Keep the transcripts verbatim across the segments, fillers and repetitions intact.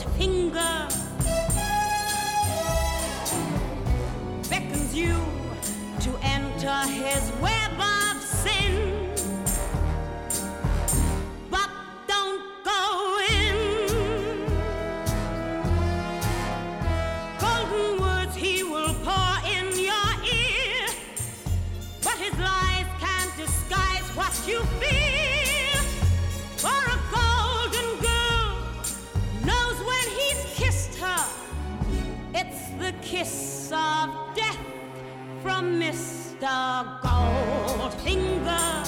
Goldfinger beckons you to enter his web of sin. But don't go in. Golden words he will pour in your ear, but his lies can't disguise what you feel. For a golden girl knows when he's kissed her, it's the kiss of death from Mister Goldfinger.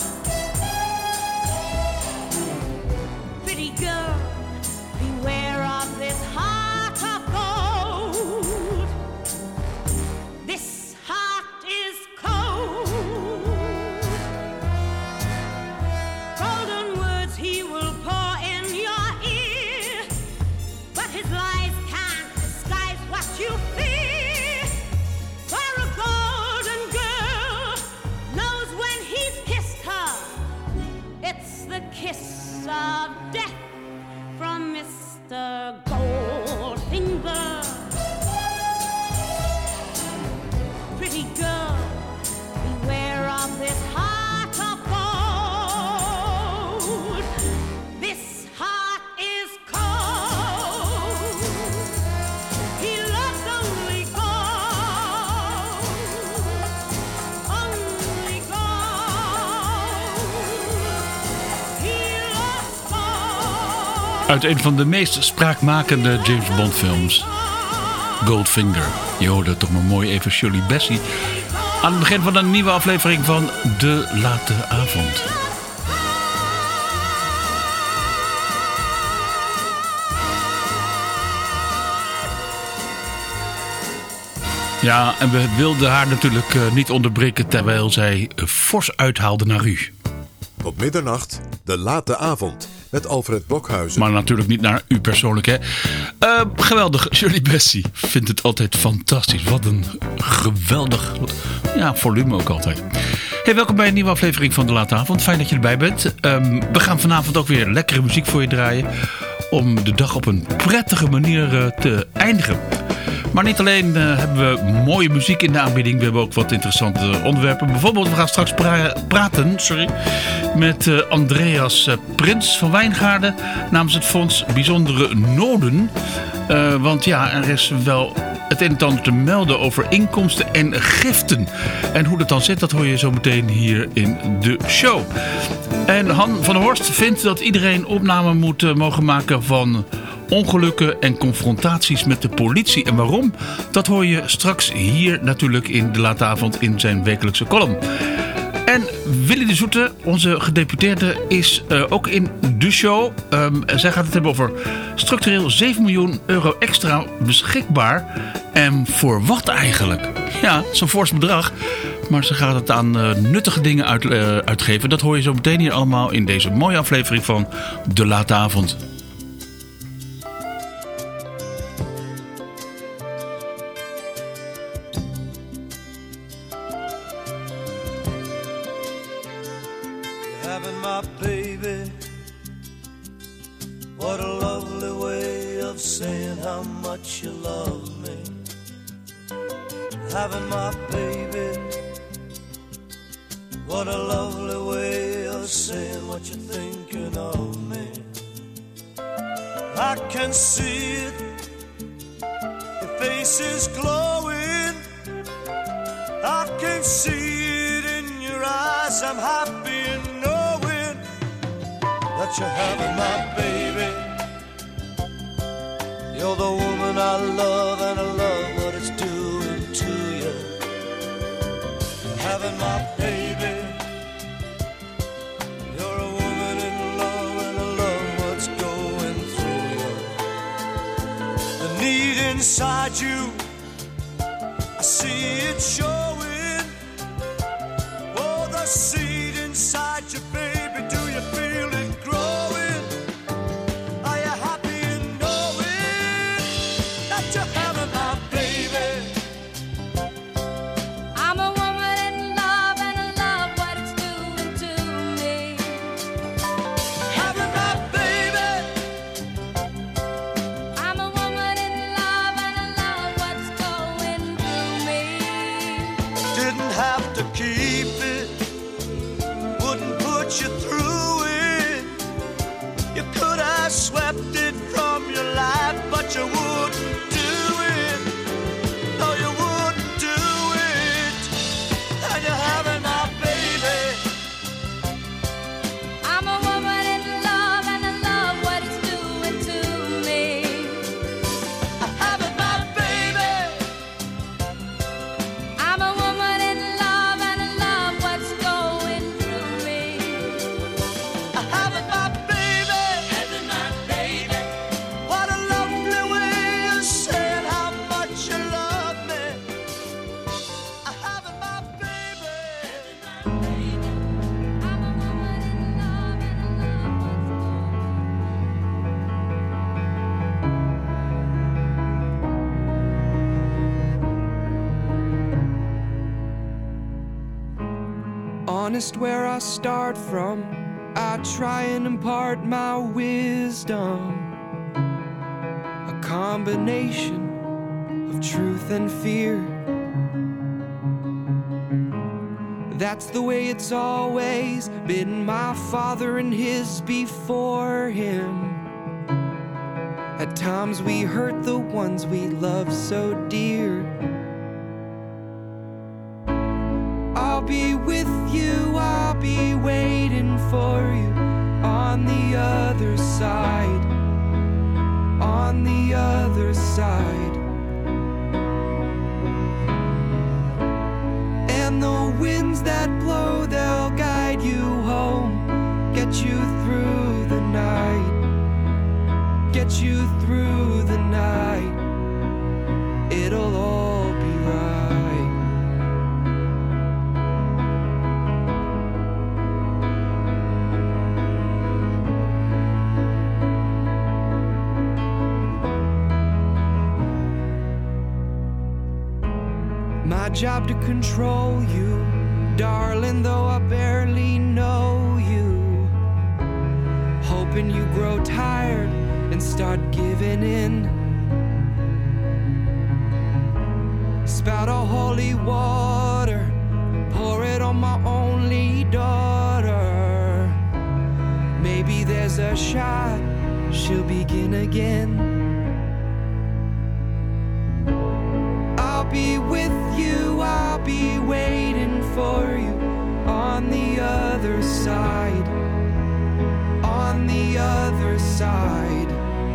Pretty girl, beware of this heart of gold. This heart is cold. Golden words he will pour in your ear, but his lies can't disguise what you fear. For a golden girl knows when he's kissed her, it's the kiss of death from Mister Goldfinger. Pretty girl, beware of this heart of gold. This heart is cold. He loves only gold. Only gold. He loves gold. Uit een van de meest spraakmakende James Bond films, Goldfinger. Je hoorde toch maar mooi even Shirley Bassey aan het begin van een nieuwe aflevering van De Late Avond. Ja, en we wilden haar natuurlijk uh, niet onderbreken terwijl zij uh, fors uithaalde naar u. Op middernacht, De Late Avond, met Alfred Blokhuizen. Maar natuurlijk niet naar u persoonlijk, hè. Uh, geweldig, Shirley Bassey vindt het altijd fantastisch. Wat een geweldig, ja, volume ook altijd. Hey, welkom bij een nieuwe aflevering van De Late Avond. Fijn dat je erbij bent. Um, we gaan vanavond ook weer lekkere muziek voor je draaien, om de dag op een prettige manier uh, te eindigen. Maar niet alleen uh, hebben we mooie muziek in de aanbieding. We hebben ook wat interessante onderwerpen. Bijvoorbeeld, we gaan straks pra- praten sorry, met uh, Andreas uh, Prins van Wijngaarden namens het Fonds Bijzondere Noden. Uh, want ja, er is wel het een en ander te melden over inkomsten en giften. En hoe dat dan zit, dat hoor je zo meteen hier in de show. En Han van der Horst vindt dat iedereen opname moet uh, mogen maken van ongelukken en confrontaties met de politie. En waarom? Dat hoor je straks hier natuurlijk in De Late Avond in zijn wekelijkse column. En Willy de Zoete, onze gedeputeerde, is uh, ook in de show. Um, zij gaat het hebben over structureel zeven miljoen euro extra beschikbaar. En voor wat eigenlijk? Ja, zo'n fors bedrag. Maar ze gaat het aan uh, nuttige dingen uit, uh, uitgeven. Dat hoor je zo meteen hier allemaal in deze mooie aflevering van De Late Avond. Having my baby, what a lovely way of saying how much you love me. Having my baby, what a lovely way of saying what you're thinking of me. I can see it, your face is glowing. I can see it in your eyes, I'm happy in knowing that you're having my baby. You're the woman I love, and I love what it's doing to you. Having my baby. You're a woman in love, and I love what's going through you. The need inside you, I see it showing. Oh, the seed inside you, baby, do you feel it growing? Are you happy in knowing that you're having my baby? I'm a woman in love, and I love what it's doing to me. Having my baby. I'm a have to keep it, wouldn't put you through it. You could have swept it from your life, but you wouldn't do it. No, you wouldn't do it. And you're having my baby. I'm a woman in love, and I love what it's doing to me. I'm having my baby. I'm a woman in love, and I love what's going through me. I'm having my baby. Having my baby. What a lovely way you said how much you love me. I'm having my baby. I'm a woman in love, and I love what's going. Honest where I start from, I try and impart my wisdom. A combination of truth and fear. That's the way it's always been, my father and his before him. At times we hurt the ones we love so dear. I'll be with you, I'll be waiting for you on the other side, on the other side. And the winds that blow, they'll guide you home, get you through the night, get you through the night. It'll all be right. My job to control you, darling, though I barely know you. Hoping you grow tired and start giving in. Spout a holy water, pour it on my only daughter. Maybe there's a shot, she'll begin again. I'll be with you, I'll be waiting for you on the other side, on the other side.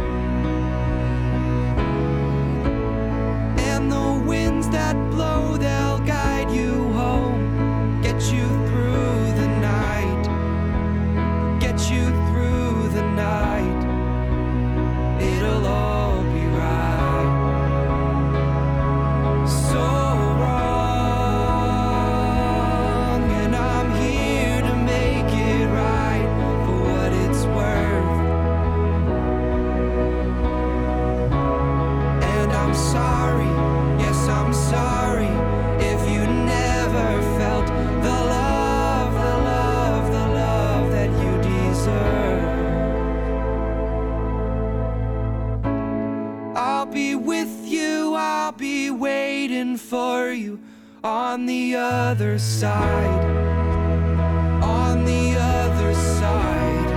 And the winds that blow, they'll guide you home, get you through the night, get you through the night. It'll all be right. So wrong, and I'm here to make it right for what it's worth. And I'm sorry, yes, I'm sorry if you never felt the love, the love, the love that you deserve. I'll be with you, I'll be waiting for you on the other side, on the other side.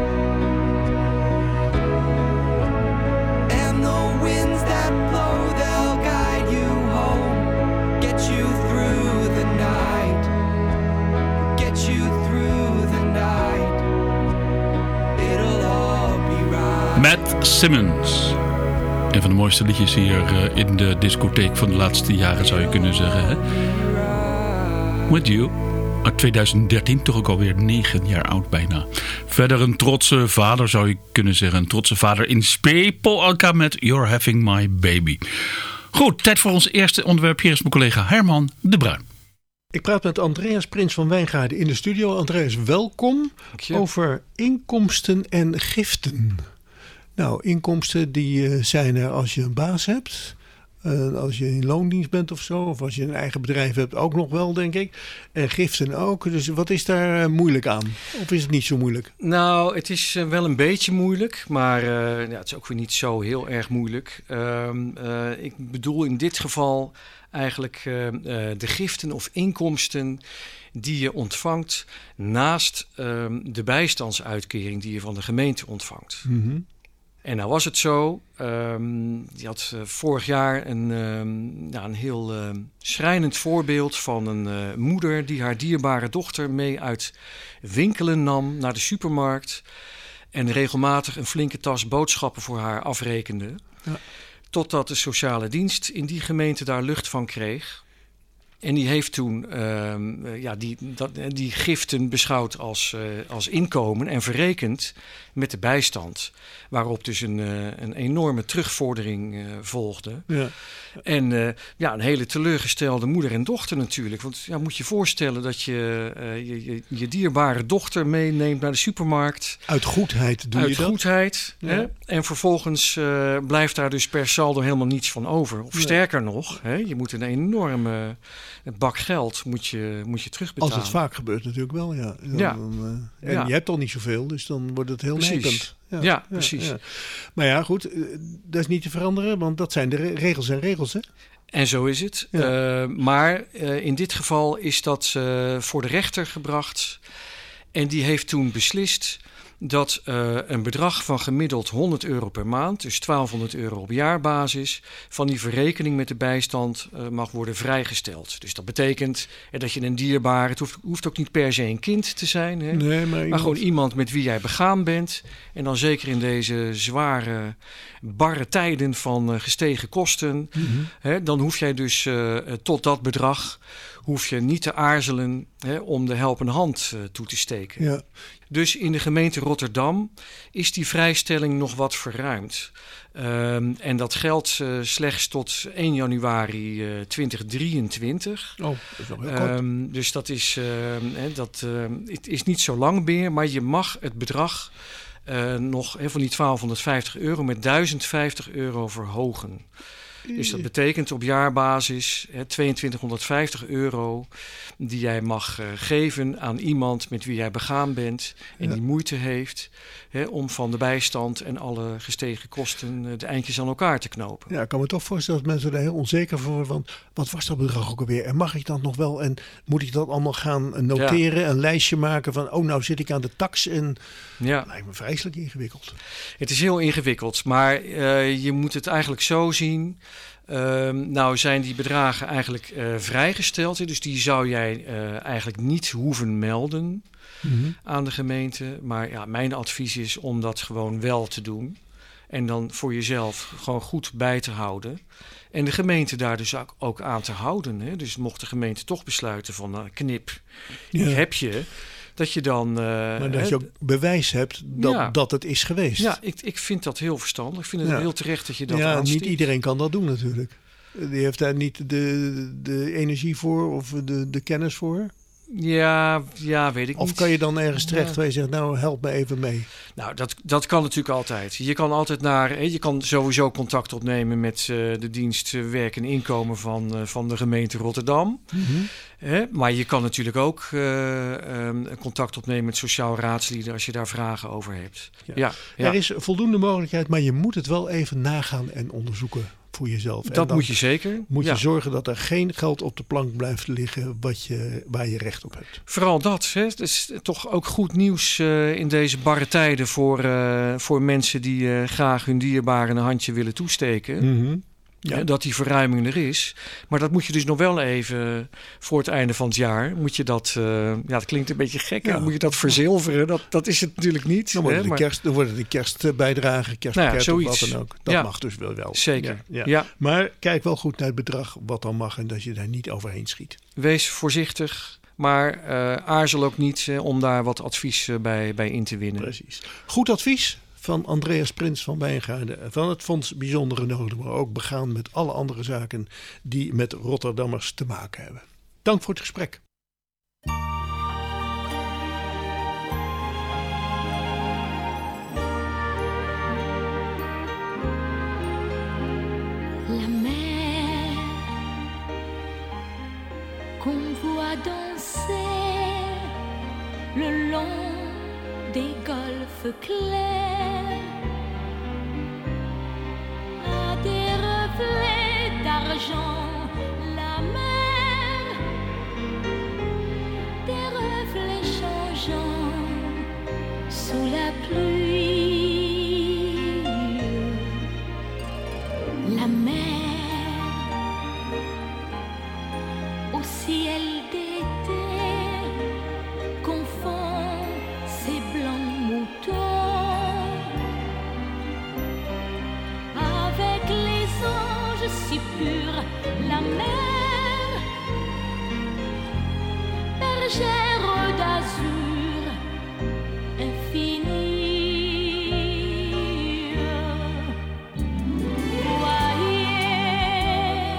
And the winds that blow, they'll guide you home, get you through the night, get you through the night. It'll all be right. Matt Simmons. Een van de mooiste liedjes hier uh, in de discotheek van de laatste jaren, zou je kunnen zeggen. Hè? With You. Uit tweeduizend dertien, toch ook alweer negen jaar oud bijna. Verder een trotse vader, zou je kunnen zeggen. Een trotse vader in spe. Paul Anka met You're Having My Baby. Goed, tijd voor ons eerste onderwerp. Hier is mijn collega Herman de Bruin. Ik praat met Andreas Prins van Wijngaarden in de studio. Andreas, welkom. Over inkomsten en giften. Nou, inkomsten die uh, zijn er als je een baas hebt. Uh, als je in loondienst bent of zo. Of als je een eigen bedrijf hebt ook nog wel, denk ik. En giften ook. Dus wat is daar uh, moeilijk aan? Of is het niet zo moeilijk? Nou, het is uh, wel een beetje moeilijk. Maar uh, ja, het is ook weer niet zo heel erg moeilijk. Uh, uh, ik bedoel in dit geval eigenlijk uh, uh, de giften of inkomsten die je ontvangt naast uh, de bijstandsuitkering die je van de gemeente ontvangt. Mm-hmm. En nou was het zo, um, je had uh, vorig jaar een, um, ja, een heel uh, schrijnend voorbeeld van een uh, moeder die haar dierbare dochter mee uit winkelen nam naar de supermarkt en regelmatig een flinke tas boodschappen voor haar afrekende. Ja. Totdat de sociale dienst in die gemeente daar lucht van kreeg. En die heeft toen uh, ja, die, dat, die giften beschouwd als, uh, als inkomen en verrekend met de bijstand. Waarop dus een, uh, een enorme terugvordering uh, volgde. Ja. En uh, ja, een hele teleurgestelde moeder en dochter natuurlijk. Want ja, moet je voorstellen dat je, uh, je, je je dierbare dochter meeneemt naar de supermarkt. Uit goedheid doe Uit je dat? Uit goedheid. Ja. Hè? En vervolgens uh, blijft daar dus per saldo helemaal niets van over. Of Nee. sterker nog, hè, je moet een enorme bak geld moet je, moet je terugbetalen. Als het vaak gebeurt natuurlijk wel, ja. Dan, Ja. dan, uh, en Ja. je hebt al niet zoveel, dus dan wordt het heel Precies. nepend. Ja, ja, precies. Ja. Maar ja, goed, uh, dat is niet te veranderen, want dat zijn de re- regels en regels, hè? En zo is het. Ja. Uh, maar uh, in dit geval is dat uh, voor de rechter gebracht. En die heeft toen beslist dat uh, een bedrag van gemiddeld honderd euro per maand, dus twaalfhonderd euro op jaarbasis, van die verrekening met de bijstand uh, mag worden vrijgesteld. Dus dat betekent uh, dat je een dierbare, het hoeft, hoeft ook niet per se een kind te zijn, hè, Nee, maar, maar iemand- gewoon iemand met wie jij begaan bent. En dan zeker in deze zware, barre tijden van uh, gestegen kosten, Mm-hmm. hè, dan hoef jij dus uh, tot dat bedrag hoef je niet te aarzelen hè, om de helpende hand uh, toe te steken. Ja. Dus in de gemeente Rotterdam is die vrijstelling nog wat verruimd. Um, en dat geldt uh, slechts tot één januari uh, twintig drieëntwintig. Oh, dat is nog heel kort. Um, dus dat is, uh, hè, dat, uh, het is niet zo lang meer, maar je mag het bedrag uh, nog hè, van die twaalfhonderdvijftig euro met duizend vijftig euro verhogen. Dus dat betekent op jaarbasis hè, tweeëntwintighonderdvijftig euro die jij mag uh, geven aan iemand met wie jij begaan bent en Ja. die moeite heeft hè, om van de bijstand en alle gestegen kosten uh, de eindjes aan elkaar te knopen. Ja, ik kan me toch voorstellen dat mensen er heel onzeker voor worden. Want wat was dat bedrag ook alweer? En mag ik dat nog wel? En moet ik dat allemaal gaan noteren? Een lijstje maken van, oh, nou zit ik aan de tax. En Ja. dat lijkt me vreselijk ingewikkeld. Het is heel ingewikkeld, maar uh, je moet het eigenlijk zo zien. Uh, nou zijn die bedragen eigenlijk uh, vrijgesteld. Hè, dus die zou jij uh, eigenlijk niet hoeven melden Mm-hmm. aan de gemeente. Maar ja, mijn advies is om dat gewoon wel te doen. En dan voor jezelf gewoon goed bij te houden. En de gemeente daar dus ook, ook aan te houden. Hè. Dus mocht de gemeente toch besluiten van uh, knip, Ja. ik heb je. Dat je dan... Uh, Maar dat hè, je ook bewijs hebt dat, Ja. dat het is geweest. ja, ik, ik vind dat heel verstandig. Ik vind het Ja. heel terecht dat je dat ja, aanstipt. niet iedereen kan dat doen natuurlijk. Die heeft daar niet de, de energie voor of de, de kennis voor. Ja, ja, weet ik Of niet. kan je dan ergens terecht Ja. waar je zegt, nou help me even mee. Nou, dat, dat kan natuurlijk altijd. Je kan altijd naar, hè, je kan sowieso contact opnemen met uh, de dienst uh, werk en inkomen van, uh, van de gemeente Rotterdam. Mm-hmm. Hè? Maar je kan natuurlijk ook uh, um, contact opnemen met sociaal raadslieden als je daar vragen over hebt. Ja. Ja, ja. Er is voldoende mogelijkheid, maar je moet het wel even nagaan en onderzoeken voor jezelf. En Dat dan moet je zeker. moet je Ja. zorgen dat er geen geld op de plank blijft liggen wat je, waar je recht op hebt. Vooral dat. Hè. Het is toch ook goed nieuws uh, in deze barre tijden voor, uh, voor mensen die uh, graag hun dierbaren een handje willen toesteken. Mm-hmm. Ja. Hè, dat die verruiming er is. Maar dat moet je dus nog wel even voor het einde van het jaar. Moet je dat, uh, ja, dat klinkt een beetje gek. Ja. Hè? Moet je dat verzilveren? Dat, dat is het natuurlijk niet. Dan worden, hè, de, maar- kerst, dan worden de kerstbijdragen, kerstpakket Nou ja, of zoiets. wat dan ook. Dat Ja. mag dus wel. wel. Zeker. Ja, ja. Ja. Maar kijk wel goed naar het bedrag wat dan mag en dat je daar niet overheen schiet. Wees voorzichtig. Maar uh, aarzel ook niet hè, om daar wat advies uh, bij, bij in te winnen. Precies. Goed advies van Andreas Prins van Wijngaarden van het Fonds Bijzondere Noden, maar ook begaan met alle andere zaken die met Rotterdammers te maken hebben. Dank voor het gesprek. La mer qu'on voit danser le long des golfes clairs a des reflets d'argent là bergère d'azur infinie. Voyez,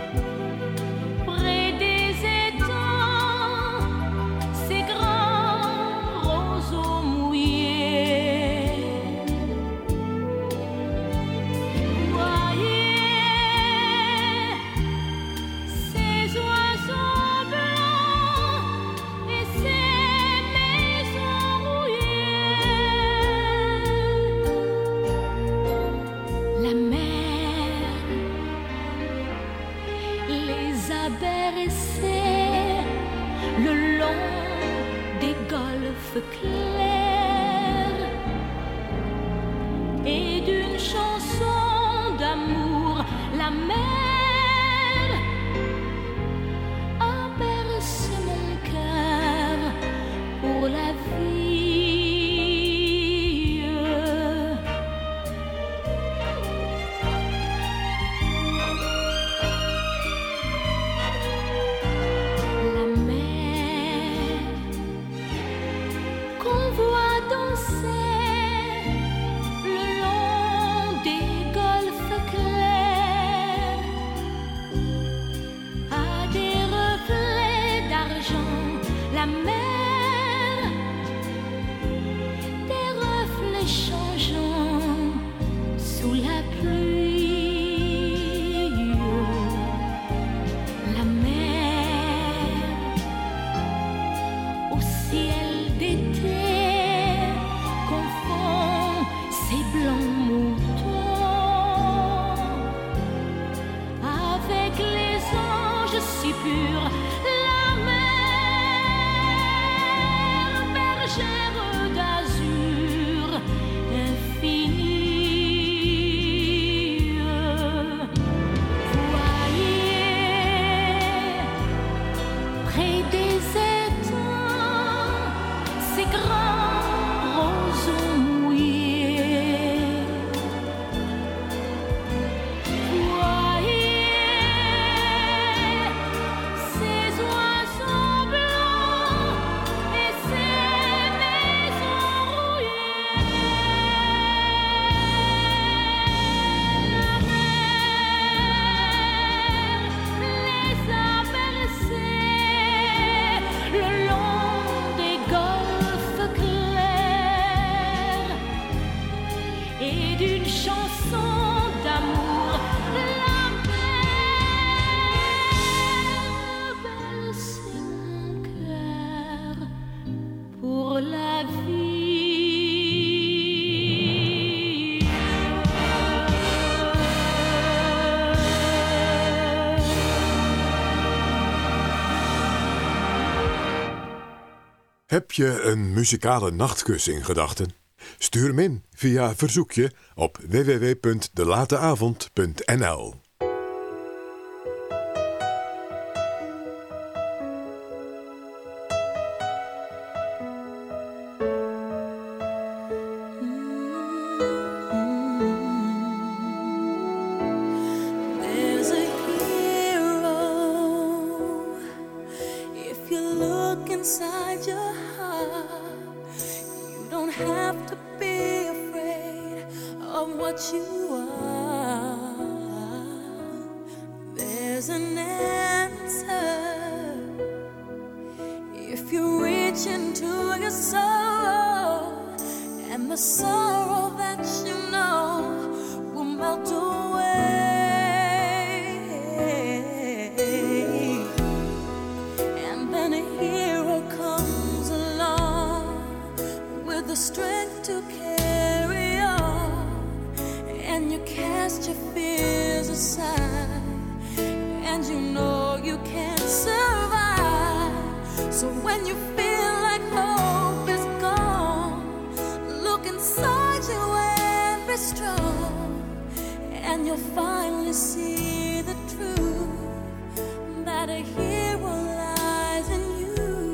près des étangs, ces grands roseaux mouillés. Voyez, ces oiseaux blancs et ces maisons rouillées. La mer les a bercés le long des golfes clairs et d'une chanson d'amour. La mer a bercé mon cœur pour la vie. La mer qu'on voit danser le long des golfes clairs a des reflets d'argent. La mer, des reflets changeants sous la pluie. La mer au ciel d'été confond ses blancs moutons avec les anges si purs. La mer, bergère d'azur infinie. Voyez, près des étangs, ces grands roseaux mouillés. Voyez, ces oiseaux blancs et ces maisons rouillées. La mer les a bercés le long des golfes clairs et d'une chanson d'amour. La mer berce mon cœur pour la vie. Heb je een muzikale nachtkus in gedachten? Stuur hem in via verzoekje op w w w punt de late avond punt n l. There's a hero if you look inside your heart. You don't have to be afraid of what you are. There's an answer if you reach into your soul, and the sorrow that you know will melt away. And then a hero comes along with the strength to carry on, and you cast your fears aside, and you know you can survive. So when you feel like hope is gone, look inside you and be strong, and you'll finally see the truth that a hero lies in you.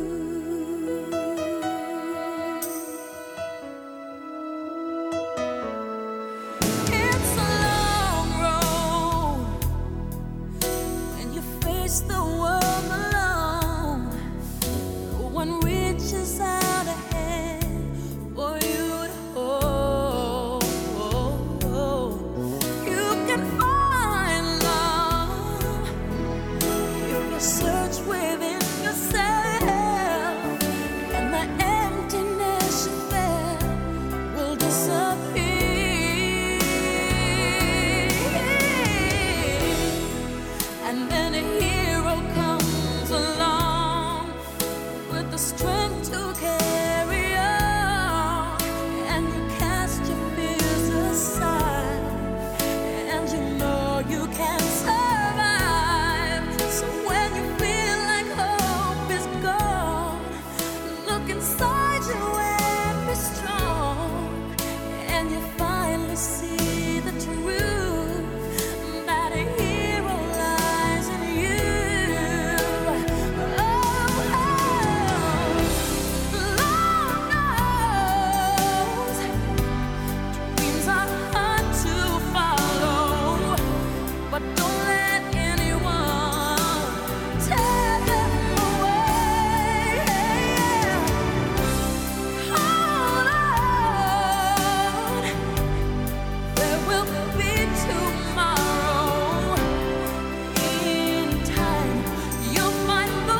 It's a long road when you face the world alone. the strength to carry on, and you cast your fears aside, and you know you can survive. So when you feel like hope is gone, look inside you and be strong, and you finally see the truth that a hero lies in you. Oh, oh. Lord knows dreams are hard to follow, but don't let anyone tear them away. Hold on, there will be tomorrow. In time, you'll find the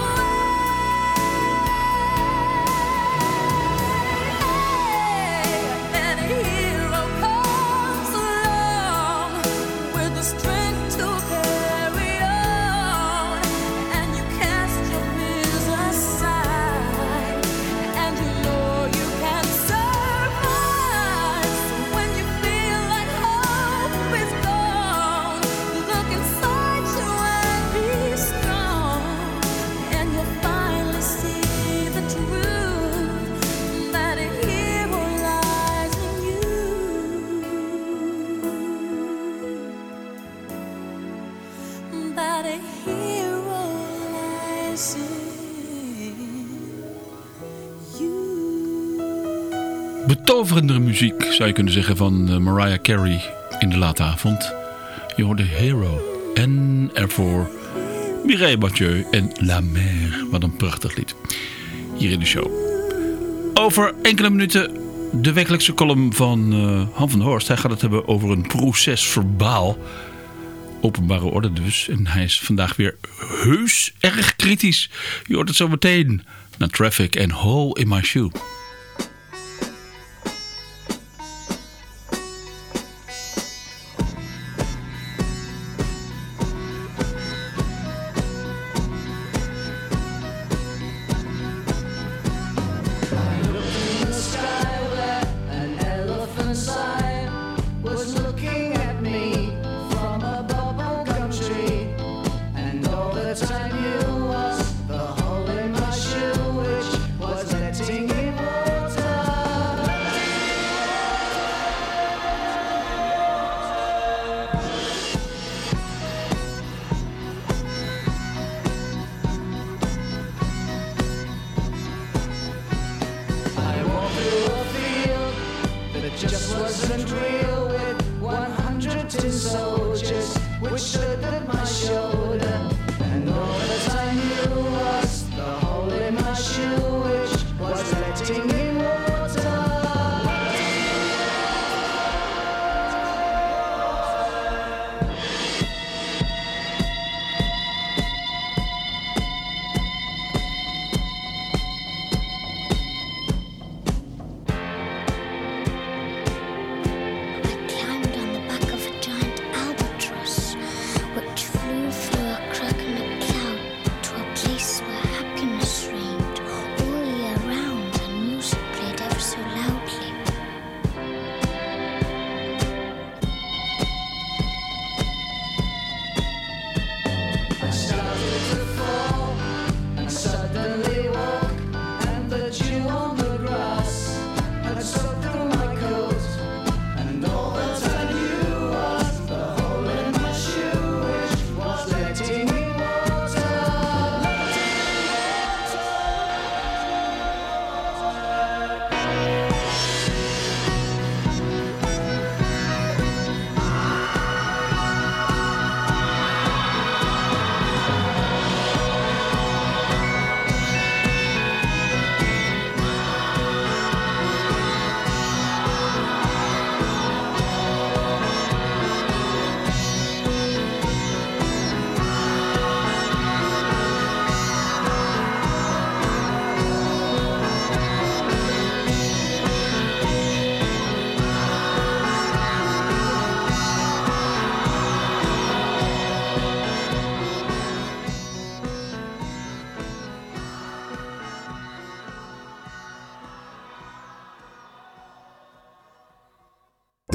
way. And a hero comes along with the strength to carry on, and you cast your fears aside, and you know you can survive. So when you feel like hope is gone, look inside you and be strong, and you'll finally see the truth that a hero lies in you. That a hero lies in you. Betoverende muziek, zou je kunnen zeggen, van uh, Mariah Carey in de late avond. Je hoorde Hero. En ervoor Mireille Mathieu en La Mer. Wat een prachtig lied. Hier in de show. Over enkele minuten de wekelijkse column van uh, Han van der Horst. Hij gaat het hebben over een proces verbaal. Openbare orde dus. En hij is vandaag weer heus erg kritisch. Je hoort het zo meteen. Naar Traffic en Hole in My Shoe. In the sky where an elephant sign was looking at me from a bubblegum tree, and all the time you was the hole in my shoe, which was letting in water. I walked through a field that just wasn't real, with one hundred tin soldiers which stood at my shoulder, and all the time you was the hole in my shoe, which was letting in water. I climbed on the back of a giant albatross, which flew through a crack in the cloud to a place where happiness reigned all year round and music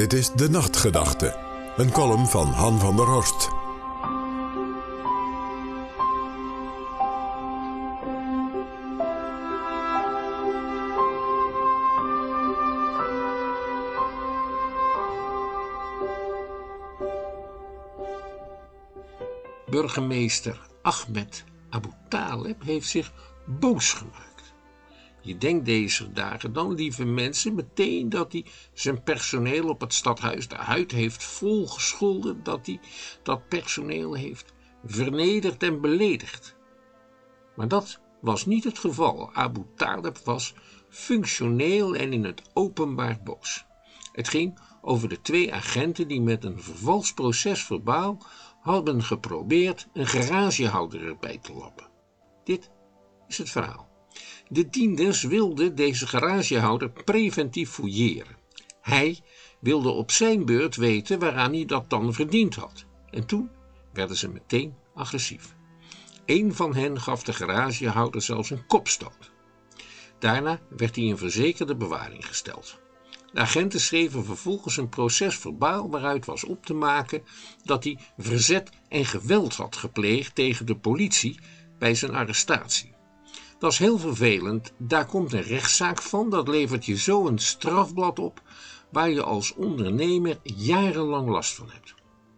Dit is De Nachtgedachte, een column van Han van der Horst. Burgemeester Ahmed Abu Taleb heeft zich boos gemaakt. Je denkt deze dagen dan, lieve mensen, meteen dat hij zijn personeel op het stadhuis de huid heeft volgescholden, dat hij dat personeel heeft vernederd en beledigd. Maar dat was niet het geval. Abu Taleb was functioneel en in het openbaar boos. Het ging over de twee agenten die met een vervals procesverbaal hadden geprobeerd een garagehouder erbij te lappen. Dit is het verhaal. De dienders wilden deze garagehouder preventief fouilleren. Hij wilde op zijn beurt weten waaraan hij dat dan verdiend had. En toen werden ze meteen agressief. Eén van hen gaf de garagehouder zelfs een kopstoot. Daarna werd hij in verzekerde bewaring gesteld. De agenten schreven vervolgens een procesverbaal waaruit was op te maken dat hij verzet en geweld had gepleegd tegen de politie bij zijn arrestatie. Dat is heel vervelend, daar komt een rechtszaak van, dat levert je zo een strafblad op waar je als ondernemer jarenlang last van hebt.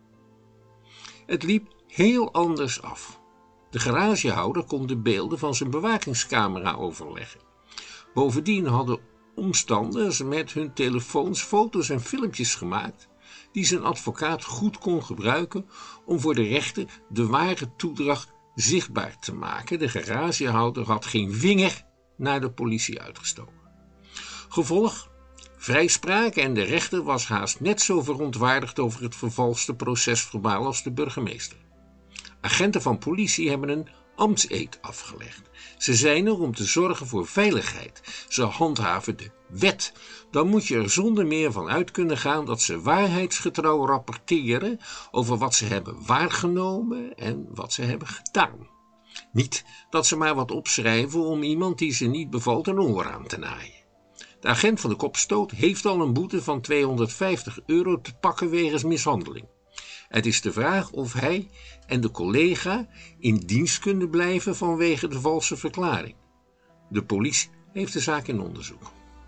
Het liep heel anders af. De garagehouder kon de beelden van zijn bewakingscamera overleggen. Bovendien hadden omstanders met hun telefoons foto's en filmpjes gemaakt die zijn advocaat goed kon gebruiken om voor de rechter de ware toedracht zichtbaar te maken. De garagehouder had geen vinger naar de politie uitgestoken. Gevolg: vrijspraak en de rechter was haast net zo verontwaardigd over het vervalste procesverbaal als de burgemeester. Agenten van politie hebben een ambtseed afgelegd. Ze zijn er om te zorgen voor veiligheid. Ze handhaven de wet. Dan moet je er zonder meer van uit kunnen gaan dat ze waarheidsgetrouw rapporteren over wat ze hebben waargenomen en wat ze hebben gedaan. Niet dat ze maar wat opschrijven om iemand die ze niet bevalt een oor aan te naaien. De agent van de kopstoot heeft al een boete van tweehonderdvijftig euro te pakken wegens mishandeling. Het is de vraag of hij en de collega in dienst kunnen blijven vanwege de valse verklaring. De politie heeft de zaak in onderzoek.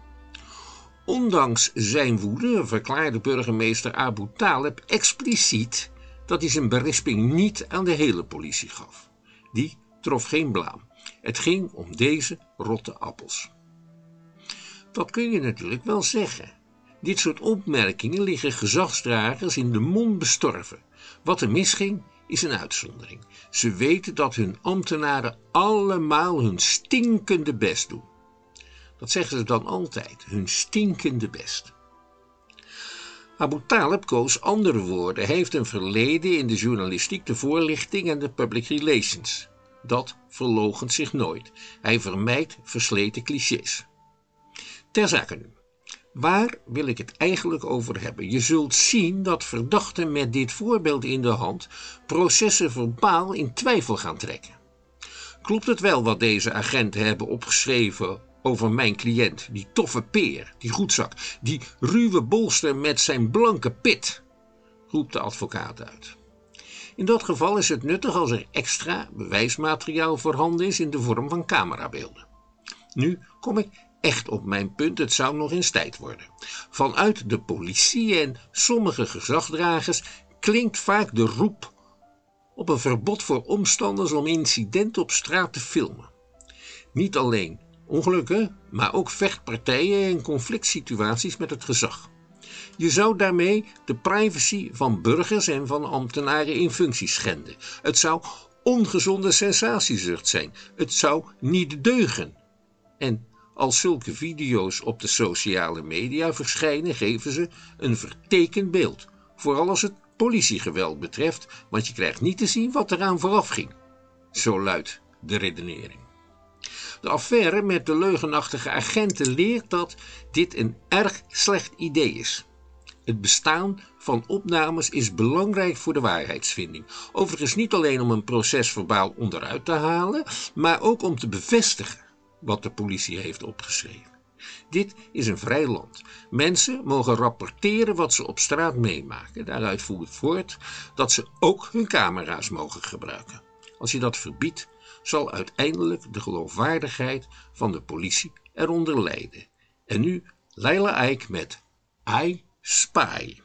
Ondanks zijn woede verklaarde burgemeester Abu Taleb expliciet dat hij zijn berisping niet aan de hele politie gaf. Die trof geen blaam. Het ging om deze rotte appels. Dat kun je natuurlijk wel zeggen. Dit soort opmerkingen liggen gezagsdragers in de mond bestorven. Wat er misging is een uitzondering. Ze weten dat hun ambtenaren allemaal hun stinkende best doen. Dat zeggen ze dan altijd, hun stinkende best. Abu Taleb koos andere woorden. Hij heeft een verleden in de journalistiek, de voorlichting en de public relations. Dat verloochent zich nooit. Hij vermijdt versleten clichés. Ter zake nu. Waar wil ik het eigenlijk over hebben? Je zult zien dat verdachten met dit voorbeeld in de hand processen verbaal in twijfel gaan trekken. Klopt het wel wat deze agenten hebben opgeschreven over mijn cliënt, die toffe peer, die goedzak, die ruwe bolster met zijn blanke pit? Roept de advocaat uit. In dat geval is het nuttig als er extra bewijsmateriaal voorhanden is in de vorm van camerabeelden. Nu kom ik echt op mijn punt, het zou nog eens tijd worden. Vanuit de politie en sommige gezagdragers klinkt vaak de roep op een verbod voor omstanders om incidenten op straat te filmen. Niet alleen ongelukken, maar ook vechtpartijen en conflict situaties met het gezag. Je zou daarmee de privacy van burgers en van ambtenaren in functie schenden. Het zou ongezonde sensatiezucht zijn. Het zou niet deugen. En als zulke video's op de sociale media verschijnen, geven ze een vertekend beeld. Vooral als het politiegeweld betreft, want je krijgt niet te zien wat eraan vooraf ging. Zo luidt de redenering. De affaire met de leugenachtige agenten leert dat dit een erg slecht idee is. Het bestaan van opnames is belangrijk voor de waarheidsvinding. Overigens niet alleen om een procesverbaal onderuit te halen, maar ook om te bevestigen wat de politie heeft opgeschreven. Dit is een vrij land. Mensen mogen rapporteren wat ze op straat meemaken. Daaruit voert voort dat ze ook hun camera's mogen gebruiken. Als je dat verbiedt, zal uiteindelijk de geloofwaardigheid van de politie eronder lijden. En nu Leila Eik met I Spy.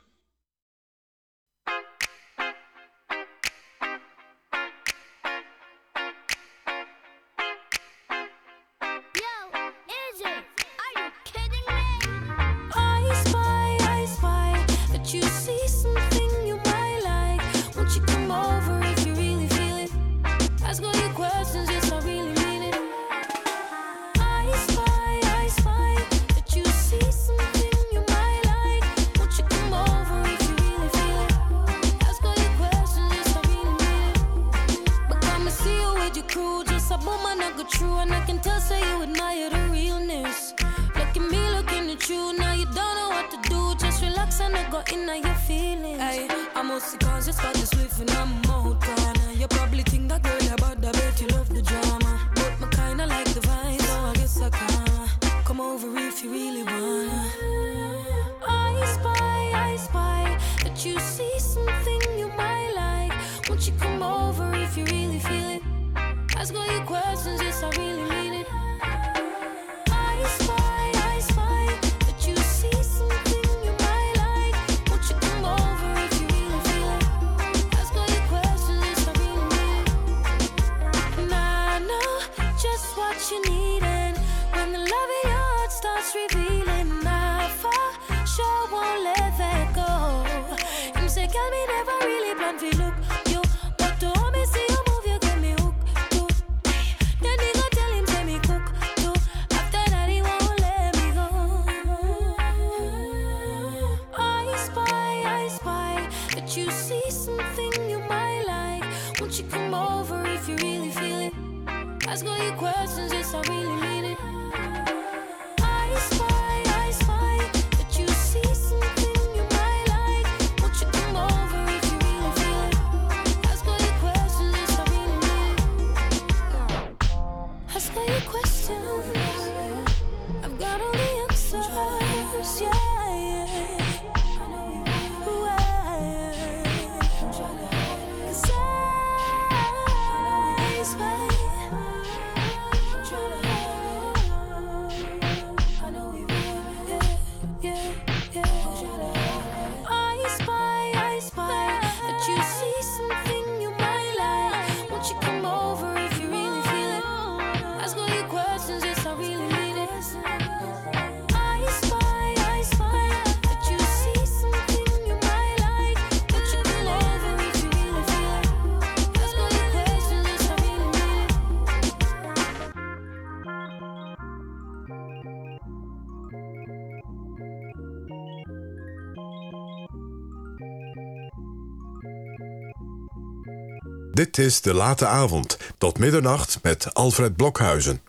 Dit is De Late Avond, tot middernacht met Alfred Blokhuizen.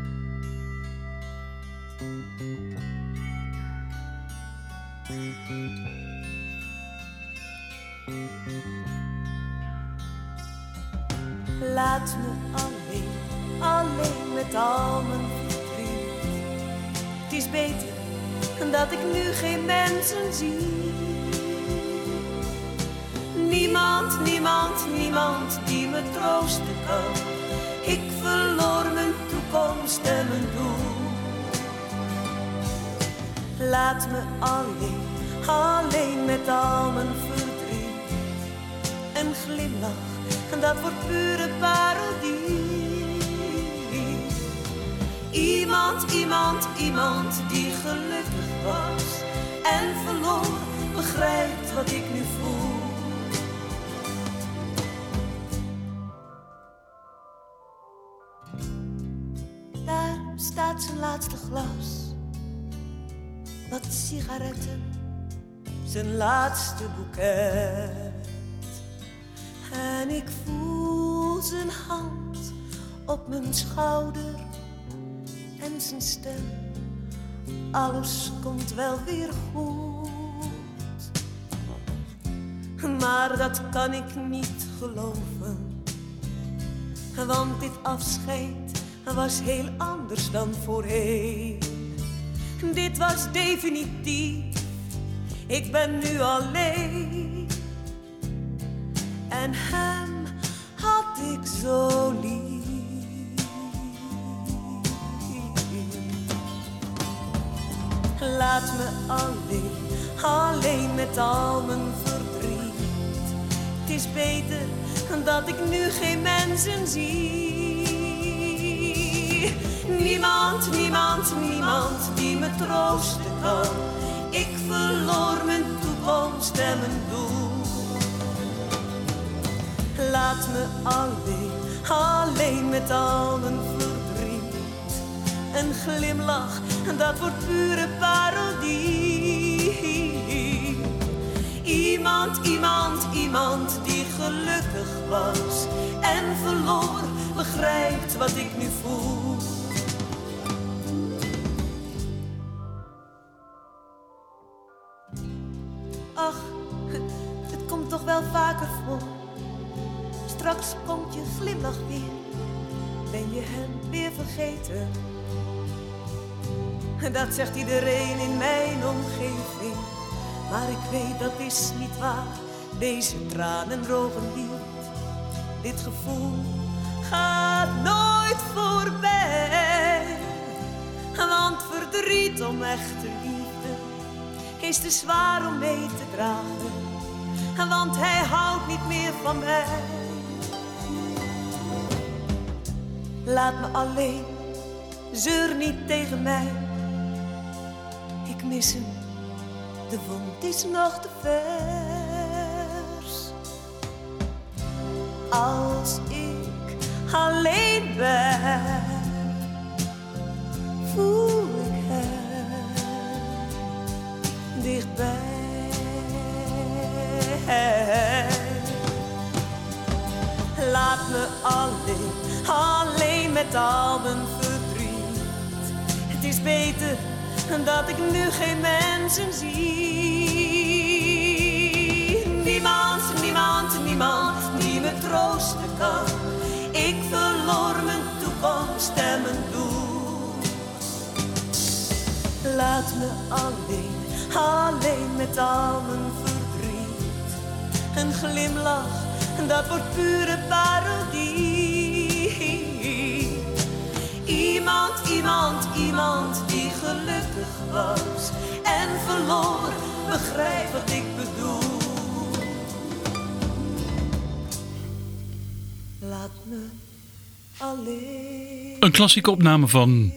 Laat me alleen, alleen met al mijn verdriet. Het is beter dat ik nu geen mensen zie. Niemand, niemand, niemand die me troosten kan. Ik verloor mijn toekomst en mijn doel. Laat me alleen, alleen met al mijn verdriet. Een glimlach, dat wordt pure parodie. Iemand, iemand, iemand die gelukkig was en verloor, begrijpt wat ik nu voel. Daar staat zijn laatste glas, wat sigaretten, zijn laatste boeket. En ik voel zijn hand op mijn schouder en zijn stem. Alles komt wel weer goed. Maar dat kan ik niet geloven, want dit afscheid was heel anders dan voorheen. dit was definitief. Ik ben nu alleen. En hem had ik zo lief. Laat me alleen, alleen met al mijn verdriet. Het is beter dat ik nu geen mensen zie. Niemand, niemand, niemand die me troosten kan. Ik verloor mijn toekomst en mijn doel. Laat me alleen, alleen met al mijn verdriet. Een glimlach, dat wordt pure parodie. Iemand, iemand, iemand die gelukkig was en verloor, begrijpt wat ik nu voel. Ach, het komt toch wel vaker voor. Straks komt je glimlach weer. Ben je hem weer vergeten? Dat zegt iedereen in mijn omgeving. Maar ik weet dat is niet waar. Deze tranen drogen niet. Dit gevoel gaat nooit voorbij. Want verdriet om echte liefde is te zwaar om mee te dragen. Want hij houdt niet meer van mij. Laat me alleen, zeur niet tegen mij. Ik mis hem, de wond is nog te vers. Als ik alleen ben, voel ik hem dichtbij. Laat me alleen, alleen met al mijn verdriet. Het is beter dat ik nu geen mensen zie. Niemand, niemand, niemand die me troosten kan. Ik verloor mijn toekomst en mijn doel. Laat me alleen, alleen met al mijn verdriet. Een glimlach, dat wordt pure parodie. Iemand, iemand, iemand die gelukkig was en verloor, begrijp wat ik bedoel. Laat me alleen. Een klassieke opname van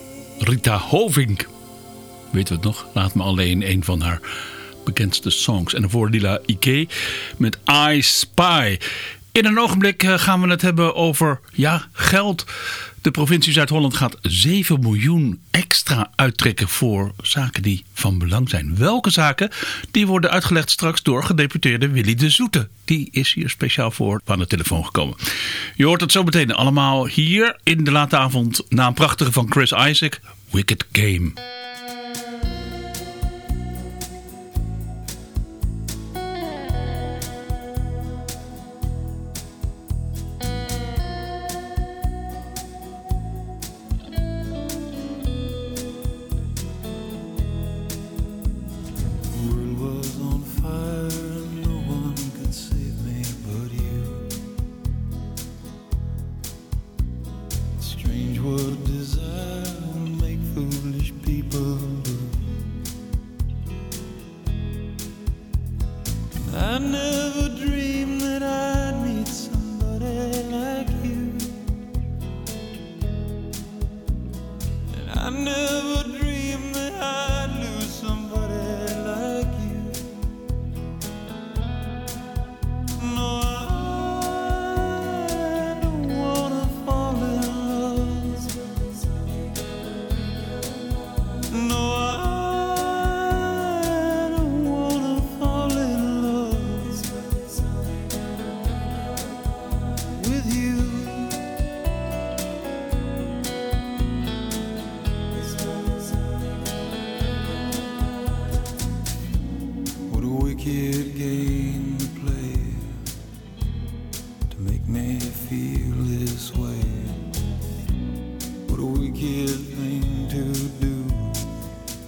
Rita Hovink. Weet we het nog? Laat me alleen, een van haar bekendste songs. En daarvoor Lila Ike met I Spy. In een ogenblik gaan we het hebben over ja, geld. De provincie Zuid-Holland gaat zeven miljoen extra uittrekken voor zaken die van belang zijn. Welke zaken? Die worden uitgelegd straks door gedeputeerde Willy de Zoete. Die is hier speciaal voor aan de telefoon gekomen. Je hoort het zo meteen allemaal hier in de late avond na een prachtige van Chris Isaak, Wicked Game. What a wicked thing to do.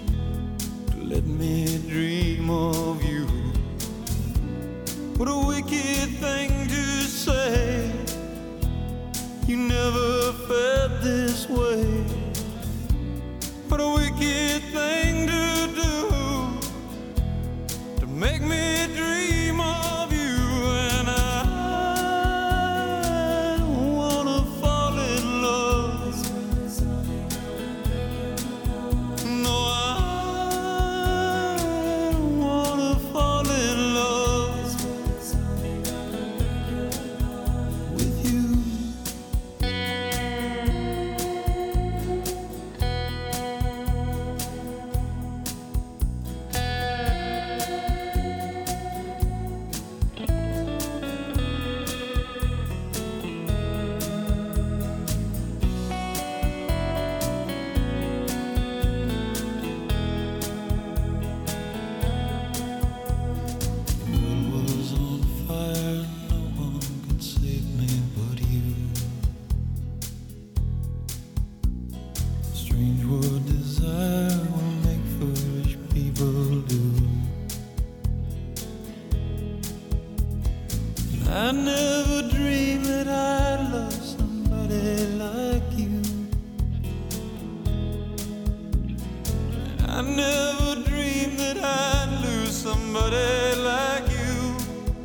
I never dreamed that I'd lose somebody like you.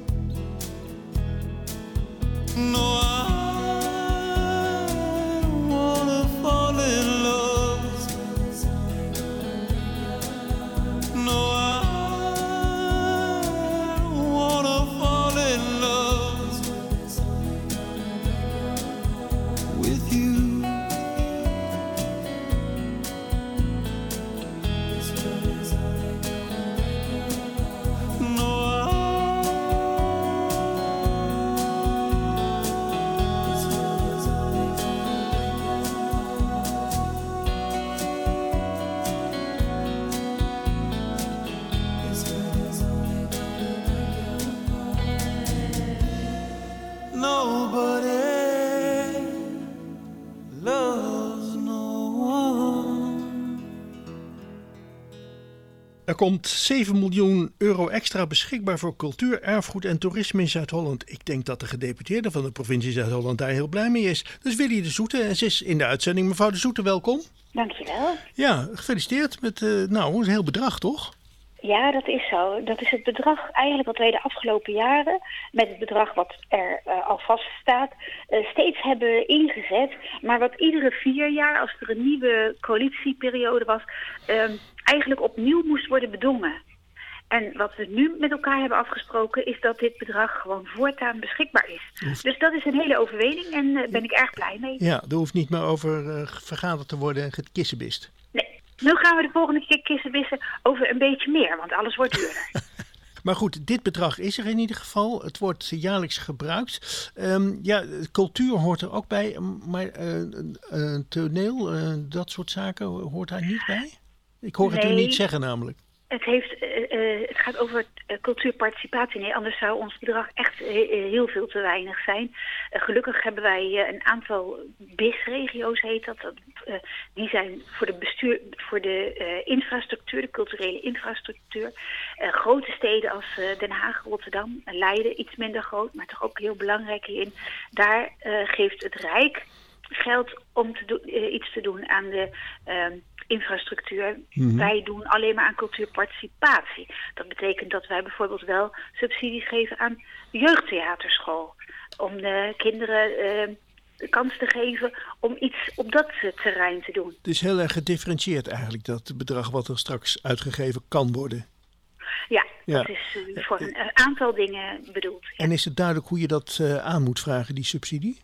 No, I don't wanna fall in love. No, I don't wanna fall in love with you. Nobody loves no one. Er komt zeven miljoen euro extra beschikbaar voor cultuur, erfgoed en toerisme in Zuid-Holland. Ik denk dat de gedeputeerde van de provincie Zuid-Holland daar heel blij mee is. Dus Willy de Zoete, en ze is in de uitzending. Mevrouw de Zoete, welkom. Dankjewel. Ja, gefeliciteerd met uh, nou, een heel bedrag, toch? Ja, dat is zo. Dat is het bedrag eigenlijk wat wij de afgelopen jaren, met het bedrag wat er uh, al vaststaat, uh, steeds hebben ingezet. Maar wat iedere vier jaar, als er een nieuwe coalitieperiode was, uh, eigenlijk opnieuw moest worden bedongen. En wat we nu met elkaar hebben afgesproken is dat dit bedrag gewoon voortaan beschikbaar is. Oef. Dus dat is een hele overwinning en daar uh, ben ik erg blij mee. Ja, er hoeft niet meer over uh, vergaderd te worden en gekissenbist. Nee. Nu gaan we de volgende keer kissenbissen over een beetje meer, want alles wordt duurder. Maar goed, dit bedrag is er in ieder geval. Het wordt jaarlijks gebruikt. Um, ja, cultuur hoort er ook bij, maar uh, uh, toneel, uh, dat soort zaken hoort daar niet bij? Ik hoor het nee. u niet zeggen namelijk. Het, heeft, uh, uh, het gaat over uh, cultuurparticipatie. Nee, anders zou ons bedrag echt uh, heel veel te weinig zijn. Uh, gelukkig hebben wij uh, een aantal B I S-regio's, heet dat. dat uh, die zijn voor de, bestuur, voor de uh, infrastructuur, de culturele infrastructuur. Uh, grote steden als uh, Den Haag, Rotterdam, Leiden, iets minder groot, maar toch ook heel belangrijk hierin. Daar uh, geeft het Rijk geld om te do- uh, iets te doen aan de Uh, infrastructuur. Mm-hmm. Wij doen alleen maar aan cultuurparticipatie. Dat betekent dat wij bijvoorbeeld wel subsidies geven aan de jeugdtheaterschool. Om de kinderen uh, de kans te geven om iets op dat uh, terrein te doen. Het is heel erg gedifferentieerd eigenlijk, dat bedrag wat er straks uitgegeven kan worden. Ja, ja. Dat is uh, voor een uh, aantal dingen bedoeld. Ja. En is het duidelijk hoe je dat uh, aan moet vragen, die subsidie?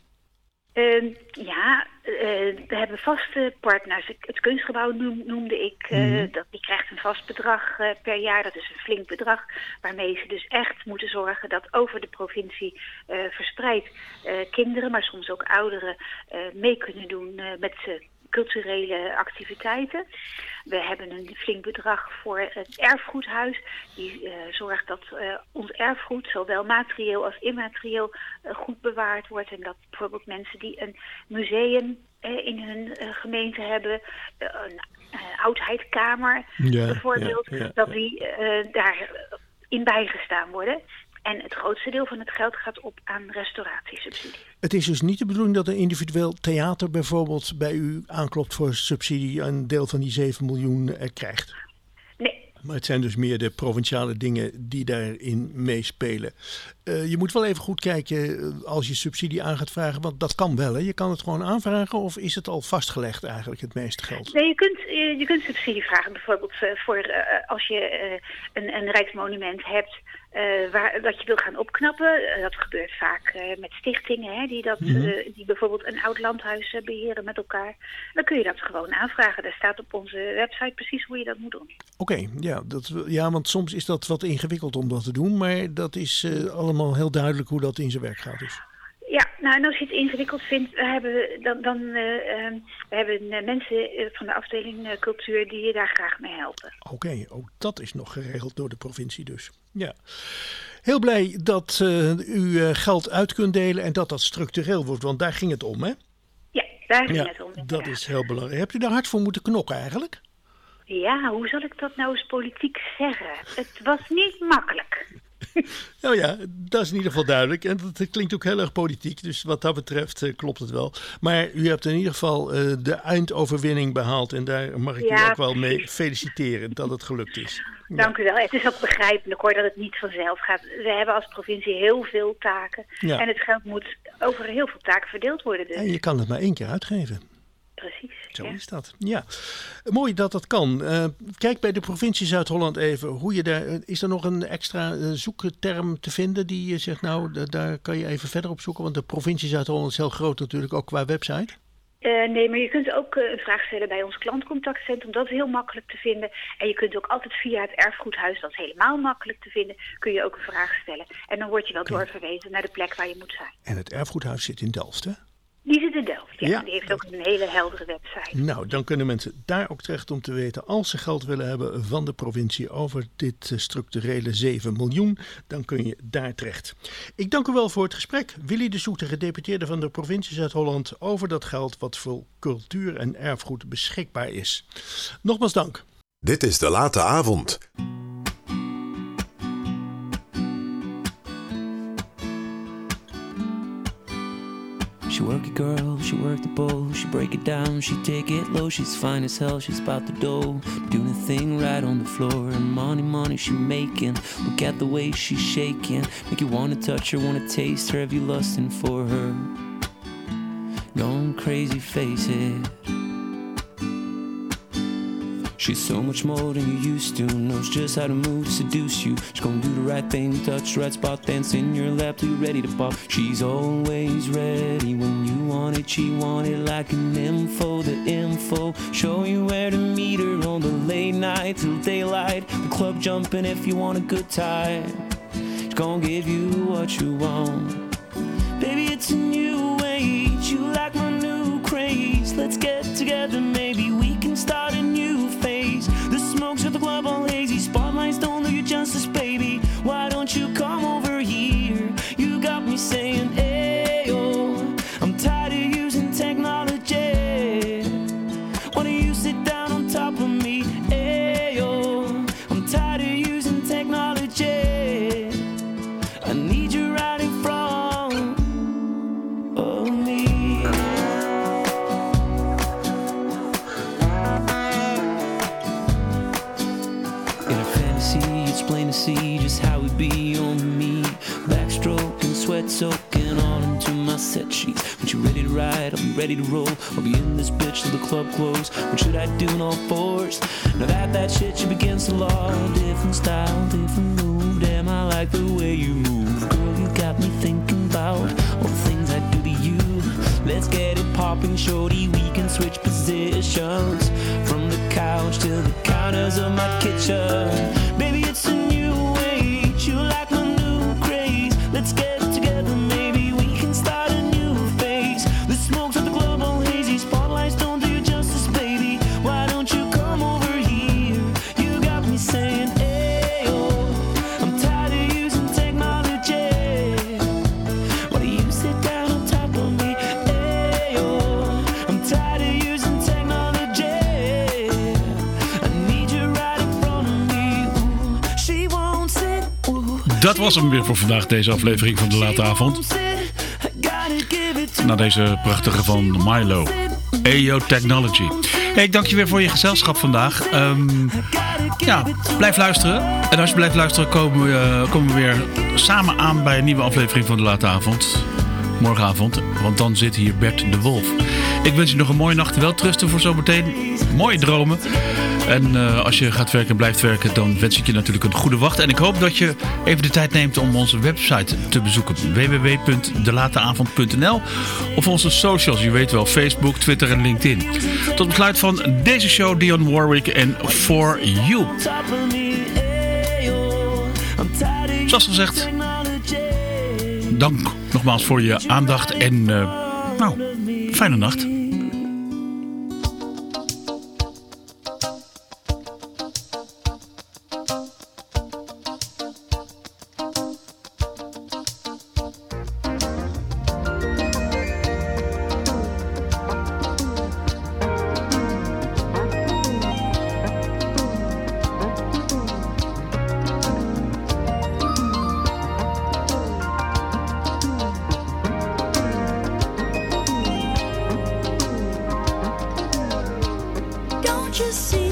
Uh, ja, uh, we hebben vaste partners. Het kunstgebouw noem, noemde ik. Uh, mm-hmm. dat, die krijgt een vast bedrag uh, per jaar. Dat is een flink bedrag. Waarmee ze dus echt moeten zorgen dat over de provincie uh, verspreid uh, kinderen, maar soms ook ouderen, uh, mee kunnen doen uh, met uh, culturele activiteiten. We hebben een flink bedrag voor het erfgoedhuis. Die uh, zorgt dat uh, ons erfgoed, zowel materieel als immaterieel, uh, goed bewaard wordt. En dat bijvoorbeeld mensen die een museum uh, in hun uh, gemeente hebben, uh, een uh, oudheidkamer ja, bijvoorbeeld, ja, ja, dat die uh, daarin bijgestaan worden. En het grootste deel van het geld gaat op aan restauratiesubsidie. Het is dus niet de bedoeling dat een individueel theater bijvoorbeeld bij u aanklopt voor subsidie, een deel van die zeven miljoen uh, krijgt? Nee. Maar het zijn dus meer de provinciale dingen die daarin meespelen. Uh, je moet wel even goed kijken als je subsidie aan gaat vragen, want dat kan wel. Hè? Je kan het gewoon aanvragen, of is het al vastgelegd eigenlijk, het meeste geld? Nee, je kunt, je, je kunt subsidie vragen bijvoorbeeld uh, voor uh, als je uh, een, een rijksmonument hebt Uh, waar, dat je wil gaan opknappen. Uh, dat gebeurt vaak uh, met stichtingen hè, die, dat, mm-hmm. uh, die bijvoorbeeld een oud landhuis uh, beheren met elkaar. Dan kun je dat gewoon aanvragen. Daar staat op onze website precies hoe je dat moet doen. Oké, okay, ja, dat, ja, want soms is dat wat ingewikkeld om dat te doen. Maar dat is uh, allemaal heel duidelijk hoe dat in zijn werk gaat dus. Ja, nou en als je het ingewikkeld vindt, we hebben, dan, dan, uh, uh, we hebben uh, mensen uh, van de afdeling uh, cultuur die je daar graag mee helpen. Oké, okay, ook dat is nog geregeld door de provincie dus. Ja. Heel blij dat uh, u uh, geld uit kunt delen en dat dat structureel wordt, want daar ging het om, hè? Ja, daar ging ja, het om. Dat is heel belangrijk. Hebt u daar hard voor moeten knokken eigenlijk? Ja, hoe zal ik dat nou eens politiek zeggen? Het was niet makkelijk. Nou ja, dat is in ieder geval duidelijk. En dat klinkt ook heel erg politiek. Dus wat dat betreft uh, klopt het wel. Maar u hebt in ieder geval uh, de eindoverwinning behaald. En daar mag ik Ja, u ook wel mee precies. feliciteren dat het gelukt is. Ja. Dank u wel. Het is ook begrijpelijk hoor dat het niet vanzelf gaat. We hebben als provincie heel veel taken. Ja. En het geld moet over heel veel taken verdeeld worden. Dus. En je kan het maar één keer uitgeven. Precies. Zo ja. is dat. Ja, mooi dat dat kan. Uh, kijk bij de provincie Zuid-Holland even. Hoe je daar, uh, is er nog een extra uh, zoekterm te vinden die je zegt, nou, d- daar kan je even verder op zoeken? Want de provincie Zuid-Holland is heel groot natuurlijk, ook qua website. Uh, nee, maar je kunt ook uh, een vraag stellen bij ons klantcontactcentrum. Dat is heel makkelijk te vinden. En je kunt ook altijd via het erfgoedhuis, dat is helemaal makkelijk te vinden, kun je ook een vraag stellen. En dan word je wel Oké. doorverwezen naar de plek waar je moet zijn. En het erfgoedhuis zit in Delft, hè? Die zit in Delft, ja. Ja. Die heeft ook een hele heldere website. Nou, dan kunnen mensen daar ook terecht om te weten, als ze geld willen hebben van de provincie over dit uh, structurele zeven miljoen, dan kun je daar terecht. Ik dank u wel voor het gesprek. Willy de Soete, gedeputeerde van de provincie Zuid-Holland, over dat geld wat voor cultuur en erfgoed beschikbaar is. Nogmaals dank. Dit is De Late Avond. She work it, girl, she work the bowl. She break it down, she take it low. She's fine as hell, she's about the dough. Doing a thing right on the floor. And money, money she making. Look at the way she's shaking. Make you wanna touch her, wanna taste her. Have you lusting for her? Going crazy, face it. She's so much more than you used to. Knows just how to move, seduce you. She's gonna do the right thing, touch the right spot, dance in your lap till you're ready to pop. She's always ready when you want it. She want it like an info, the info. Show you where to meet her on the late night till daylight. The club jumping if you want a good time. She's gonna give you what you want. Baby, it's a new age. You like my new craze. Let's get together, maybe we can start a new phase. The smokes at the club all hazy. Spotlights don't do you justice, baby. Why don't you come over here? You got me saying, ayo. I'm tired of using technology. Why don't you sit down on top of me? Ayo. I'm tired of using technology. I need you right in front of me. In a fantasy, it's plain to see just how we be on me. Backstroke and sweat soaking all into my set sheets. When you ready to ride, I'll be ready to roll. I'll be in this bitch till the club close. What should I do in all fours? Now that that shit should begins the law. Different style, different move. Damn, I like the way you move. Girl, you got me thinking about all the things I do to you. Let's get it popping, shorty. We can switch positions from the couch to the counters of my kitchen. Baby, it's a new age. You like my new craze. Let's get together, maybe we can start a new phase. The smokes at the club all hazy. Spotlights don't do you justice, baby. Why don't you come over here? You got me saying, ayo. I'm tired of using technology. Why do you sit down on top of me? Ayo. I'm tired of using technology. I need you right in front of me. Ooh, she wants it. Ooh, Dat was hem weer voor vandaag, deze aflevering van De Late Avond. Na deze prachtige van Milo. Ayo Technology. Hey, ik dank je weer voor je gezelschap vandaag. Um, ja, blijf luisteren. En als je blijft luisteren komen we, uh, komen we weer samen aan bij een nieuwe aflevering van De Late Avond. Morgenavond, want dan zit hier Bert de Wolf. Ik wens je nog een mooie nacht. Welterusten voor zometeen. Mooie dromen. En uh, als je gaat werken en blijft werken, dan wens ik je natuurlijk een goede wacht. En ik hoop dat je even de tijd neemt om onze website te bezoeken. w w w punt de late avond punt n l Of onze socials, je weet wel, Facebook, Twitter en LinkedIn. Tot besluit van deze show, Dionne Warwick en For You. Zoals gezegd, dank nogmaals voor je aandacht en uh, nou, fijne nacht. Can't you see?